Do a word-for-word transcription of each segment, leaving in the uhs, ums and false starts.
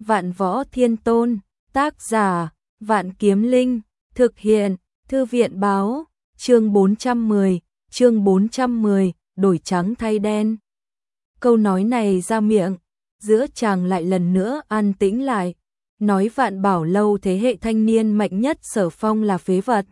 Vạn Võ Thiên Tôn, tác giả, Vạn Kiếm Linh, thực hiện, Thư viện báo, chương bốn trăm mười, chương bốn trăm mười, đổi trắng thay đen. Câu nói này ra miệng, giữa chàng lại lần nữa an tĩnh lại, nói Vạn Bảo Lâu thế hệ thanh niên mạnh nhất Sở Phong là phế vật.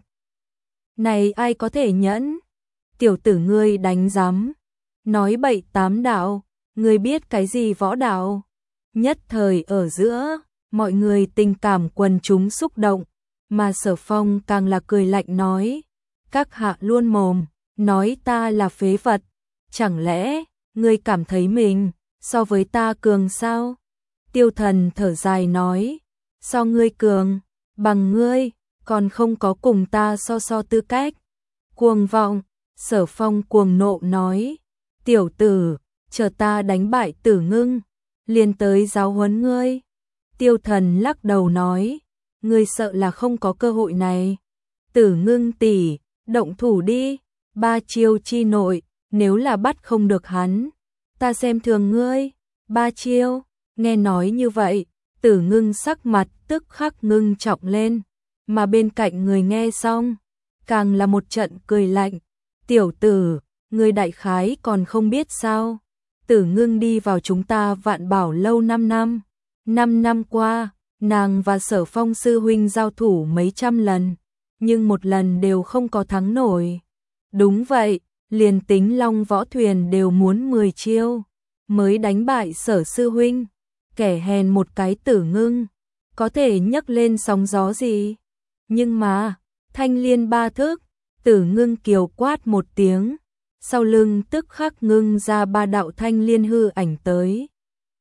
Này ai có thể nhẫn? Tiểu tử ngươi đánh rắm, nói bậy tám đạo, ngươi biết cái gì võ đạo? Nhất thời ở giữa, mọi người tình cảm quần chúng xúc động, mà Sở Phong càng là cười lạnh nói, các hạ luôn mồm, nói ta là phế vật, chẳng lẽ ngươi cảm thấy mình so với ta cường sao? Tiêu Thần thở dài nói, so ngươi cường, bằng ngươi, còn không có cùng ta so so tư cách. Cuồng vọng, Sở Phong cuồng nộ nói, tiểu tử, chờ ta đánh bại Tử Ngưng, liền tới giáo huấn ngươi. Tiêu Thần lắc đầu nói, ngươi sợ là không có cơ hội này. Tử Ngưng tỷ, động thủ đi, ba chiêu chi nội, nếu là bắt không được hắn, ta xem thường ngươi. Ba chiêu, nghe nói như vậy, Tử Ngưng sắc mặt tức khắc ngưng trọng lên, mà bên cạnh người nghe xong, càng là một trận cười lạnh. Tiểu tử, ngươi đại khái còn không biết sao? Tử Ngưng đi vào chúng ta Vạn Bảo Lâu năm năm. Năm năm qua, nàng và Sở Phong sư huynh giao thủ mấy trăm lần, nhưng một lần đều không có thắng nổi. Đúng vậy, liền tính Long Võ Thuyền đều muốn mười chiêu mới đánh bại Sở sư huynh. Kẻ hèn một cái Tử Ngưng, có thể nhấc lên sóng gió gì? Nhưng mà, thanh liên ba thức, Tử Ngưng kiều quát một tiếng, sau lưng tức khắc ngưng ra ba đạo thanh liên hư ảnh tới.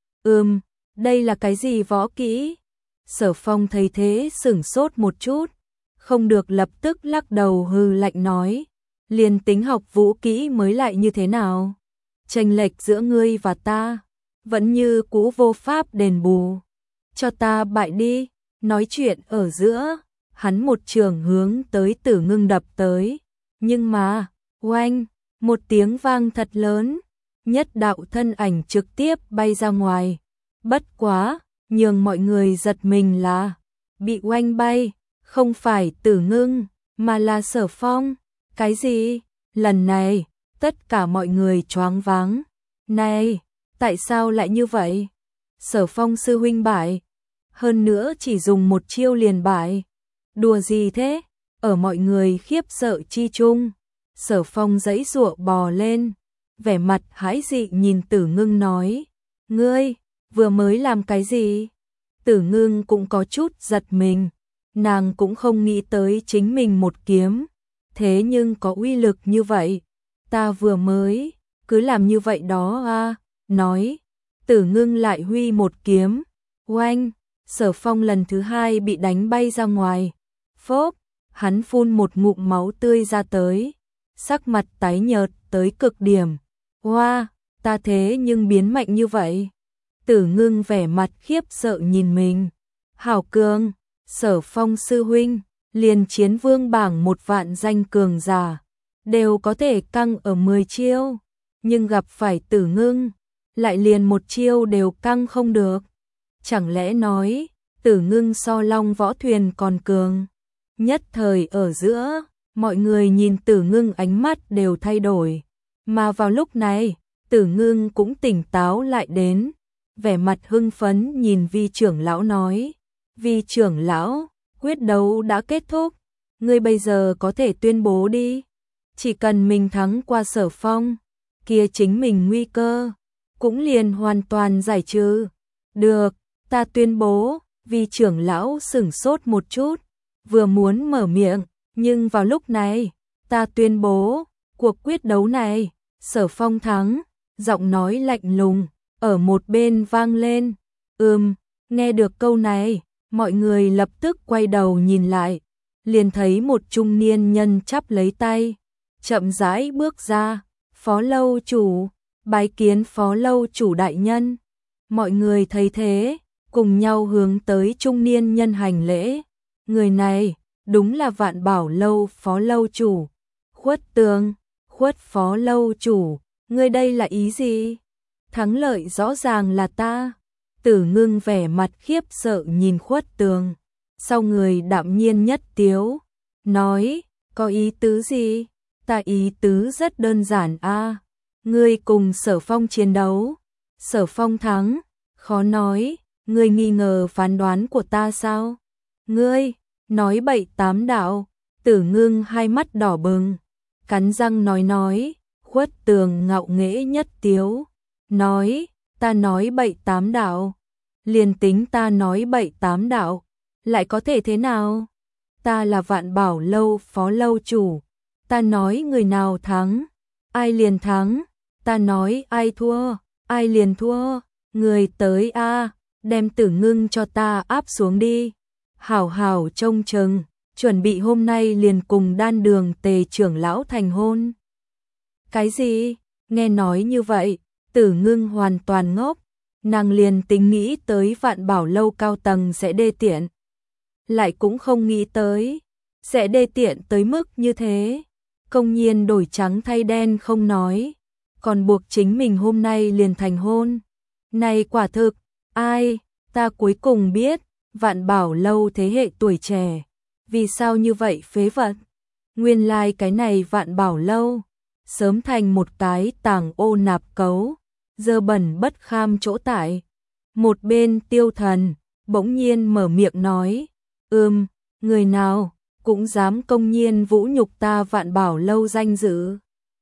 Ừm, đây là cái gì võ kỹ? Sở Phong thấy thế sửng sốt một chút, không được lập tức lắc đầu hừ lạnh nói, liền tính học vũ kỹ mới lại như thế nào? Chênh lệch giữa ngươi và ta, vẫn như cũ vô pháp đền bù. Cho ta bại đi. Nói chuyện ở giữa, hắn một trường hướng tới Tử Ngưng đập tới, nhưng mà, oanh, một tiếng vang thật lớn, nhất đạo thân ảnh trực tiếp bay ra ngoài. Bất quá, nhường mọi người giật mình là, bị oanh bay, không phải Tử Ngưng, mà là Sở Phong. Cái gì? Lần này, tất cả mọi người choáng váng. Này, tại sao lại như vậy? Sở Phong sư huynh bại, hơn nữa chỉ dùng một chiêu liền bại. Đùa gì thế? Ở mọi người khiếp sợ chi chung, Sở Phong giãy giụa bò lên, vẻ mặt hãi dị nhìn Tử Ngưng nói, ngươi vừa mới làm cái gì? Tử Ngưng cũng có chút giật mình, nàng cũng không nghĩ tới chính mình một kiếm, thế nhưng có uy lực như vậy. Ta vừa mới, cứ làm như vậy đó a. Nói, Tử Ngưng lại huy một kiếm, oanh, Sở Phong lần thứ hai bị đánh bay ra ngoài. Phốp, hắn phun một ngụm máu tươi ra tới, sắc mặt tái nhợt tới cực điểm. Hoa, wow, ta thế nhưng biến mạnh như vậy. Tử Ngưng vẻ mặt khiếp sợ nhìn mình. Hảo cường, Sở Phong sư huynh, liền chiến vương bảng một vạn danh cường giả, đều có thể căng ở mười chiêu, nhưng gặp phải Tử Ngưng, lại liền một chiêu đều căng không được. Chẳng lẽ nói, Tử Ngưng so Long Võ Thuyền còn cường? Nhất thời ở giữa, mọi người nhìn Tử Ngưng ánh mắt đều thay đổi. Mà vào lúc này, Tử Ngưng cũng tỉnh táo lại đến, vẻ mặt hưng phấn nhìn Vi trưởng lão nói, Vi trưởng lão, quyết đấu đã kết thúc, ngươi bây giờ có thể tuyên bố đi. Chỉ cần mình thắng qua Sở Phong, kia chính mình nguy cơ cũng liền hoàn toàn giải trừ. Được, ta tuyên bố. Vi trưởng lão sửng sốt một chút, vừa muốn mở miệng, nhưng vào lúc này, ta tuyên bố, cuộc quyết đấu này, Sở Phong thắng. Giọng nói lạnh lùng, ở một bên vang lên. Ừm, nghe được câu này, mọi người lập tức quay đầu nhìn lại, liền thấy một trung niên nhân chắp lấy tay, chậm rãi bước ra, Phó lâu chủ, bái kiến Phó lâu chủ đại nhân. Mọi người thấy thế, cùng nhau hướng tới trung niên nhân hành lễ. Người này, đúng là Vạn Bảo Lâu Phó lâu chủ. Khuất Tường, Khuất Phó lâu chủ, ngươi đây là ý gì? Thắng lợi rõ ràng là ta. Tử Ngưng vẻ mặt khiếp sợ nhìn Khuất Tường, sau người đạm nhiên nhất tiếu, nói, có ý tứ gì? Ta ý tứ rất đơn giản a, ngươi cùng Sở Phong chiến đấu, Sở Phong thắng, khó nói, ngươi nghi ngờ phán đoán của ta sao? Ngươi, nói bậy tám đạo. Tử Ngưng hai mắt đỏ bừng, cắn răng nói nói, Khuất Tường ngạo nghễ nhất tiếu, nói, ta nói bậy tám đạo, liền tính ta nói bậy tám đạo, lại có thể thế nào? Ta là Vạn Bảo lâu phó lâu chủ, ta nói người nào thắng, ai liền thắng, ta nói ai thua, ai liền thua, người tới a, đem Tử Ngưng cho ta áp xuống đi, hảo hảo trông chừng, chuẩn bị hôm nay liền cùng Đan Đường Tề trưởng lão thành hôn. Cái gì? Nghe nói như vậy, Tử Ngưng hoàn toàn ngốc, nàng liền tính nghĩ tới Vạn Bảo lâu cao tầng sẽ đê tiện, lại cũng không nghĩ tới sẽ đê tiện tới mức như thế, công nhiên đổi trắng thay đen không nói, còn buộc chính mình hôm nay liền thành hôn. Này quả thực, ai, ta cuối cùng biết, Vạn Bảo lâu thế hệ tuổi trẻ, vì sao như vậy phế vật? Nguyên lai like cái này Vạn Bảo lâu, sớm thành một cái tàng ô nạp cấu, dơ bẩn bất kham chỗ tại. Một bên Tiêu Thần, bỗng nhiên mở miệng nói, ừm, người nào, cũng dám công nhiên vũ nhục ta Vạn Bảo lâu danh dự.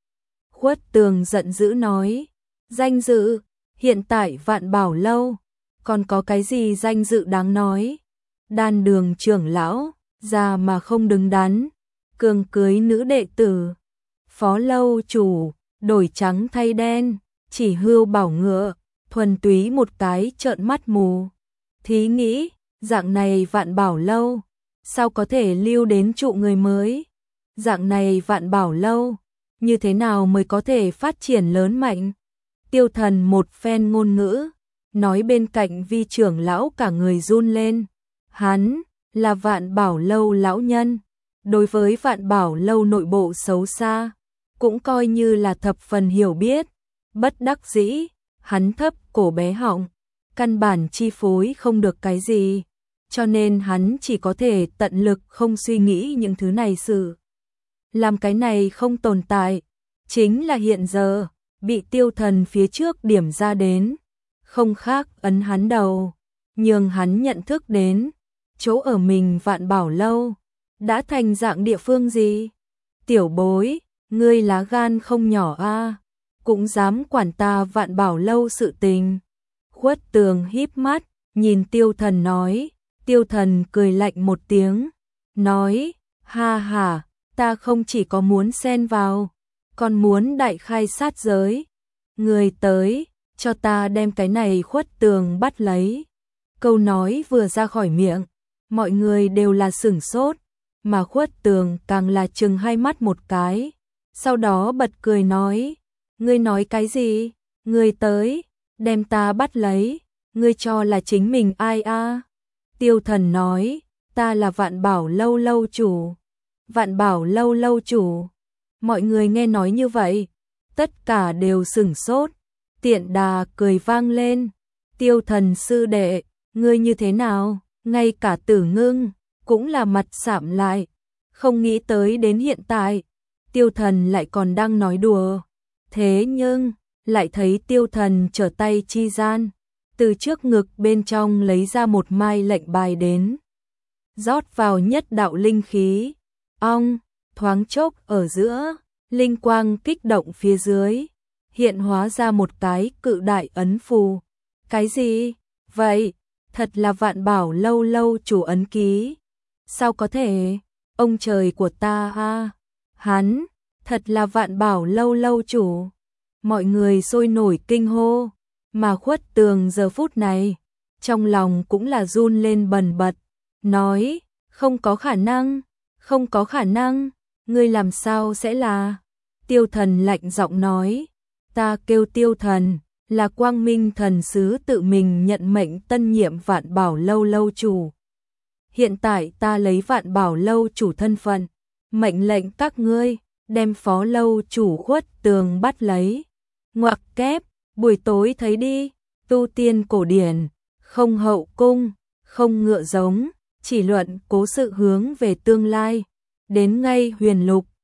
Khuất Tường giận dữ nói, danh dự, hiện tại Vạn Bảo lâu, còn có cái gì danh dự đáng nói? Đan Đường trưởng lão, già mà không đứng đắn, cường cưới nữ đệ tử, phó lâu chủ, đổi trắng thay đen, chỉ hươu bảo ngựa, thuần túy một cái trợn mắt mù. Thí nghĩ, dạng này Vạn Bảo lâu, sao có thể lưu đến trụ người mới? Dạng này Vạn Bảo lâu, như thế nào mới có thể phát triển lớn mạnh? Tiêu Thần một phen ngôn ngữ, nói bên cạnh Vi trưởng lão cả người run lên. Hắn là Vạn Bảo lâu lão nhân, đối với Vạn Bảo lâu nội bộ xấu xa, cũng coi như là thập phần hiểu biết. Bất đắc dĩ, hắn thấp cổ bé họng, căn bản chi phối không được cái gì, cho nên hắn chỉ có thể tận lực không suy nghĩ những thứ này sự. Làm cái này không tồn tại, chính là hiện giờ, bị Tiêu Thần phía trước điểm ra đến, không khác ấn hắn đầu, nhường hắn nhận thức đến, chỗ ở mình Vạn Bảo lâu, đã thành dạng địa phương gì? Tiểu bối, ngươi lá gan không nhỏ a, cũng dám quản ta Vạn Bảo lâu sự tình. Khuất Tường híp mắt, nhìn Tiêu Thần nói, Tiêu Thần cười lạnh một tiếng, nói, ha ha, ta không chỉ có muốn xen vào, còn muốn đại khai sát giới. Người tới, cho ta đem cái này Khuất Tường bắt lấy. Câu nói vừa ra khỏi miệng, mọi người đều là sửng sốt, mà Khuất Tường càng là trừng hai mắt một cái, sau đó bật cười nói, ngươi nói cái gì? Ngươi tới, đem ta bắt lấy, ngươi cho là chính mình ai a? Tiêu Thần nói, ta là Vạn Bảo lâu lâu chủ. Vạn Bảo lâu lâu chủ. Mọi người nghe nói như vậy, tất cả đều sửng sốt, tiện đà cười vang lên. Tiêu Thần sư đệ, ngươi như thế nào? Ngay cả Tử Ngưng cũng là mặt sạm lại, không nghĩ tới đến hiện tại, Tiêu Thần lại còn đang nói đùa. Thế nhưng, lại thấy Tiêu Thần trở tay chi gian, từ trước ngực bên trong lấy ra một mai lệnh bài đến, rót vào nhất đạo linh khí, ong, thoáng chốc ở giữa, linh quang kích động phía dưới, hiện hóa ra một cái cự đại ấn phù. Cái gì? Vậy, thật là Vạn Bảo lâu lâu chủ ấn ký. Sao có thể? Ông trời của ta a, hắn, thật là Vạn Bảo lâu lâu chủ. Mọi người sôi nổi kinh hô, mà Khuất Tường giờ phút này, trong lòng cũng là run lên bần bật, nói, không có khả năng, không có khả năng, ngươi làm sao sẽ là? Tiêu Thần lạnh giọng nói, ta kêu Tiêu Thần, là Quang Minh thần sứ tự mình nhận mệnh tân nhiệm Vạn Bảo lâu lâu chủ. Hiện tại ta lấy Vạn Bảo lâu chủ thân phận, mệnh lệnh các ngươi, đem phó lâu chủ Khuất Tường bắt lấy. Ngoặc kép, buổi tối thấy đi, tu tiên cổ điển, không hậu cung, không ngựa giống, chỉ luận cố sự hướng về tương lai. Đến ngay huyền lục,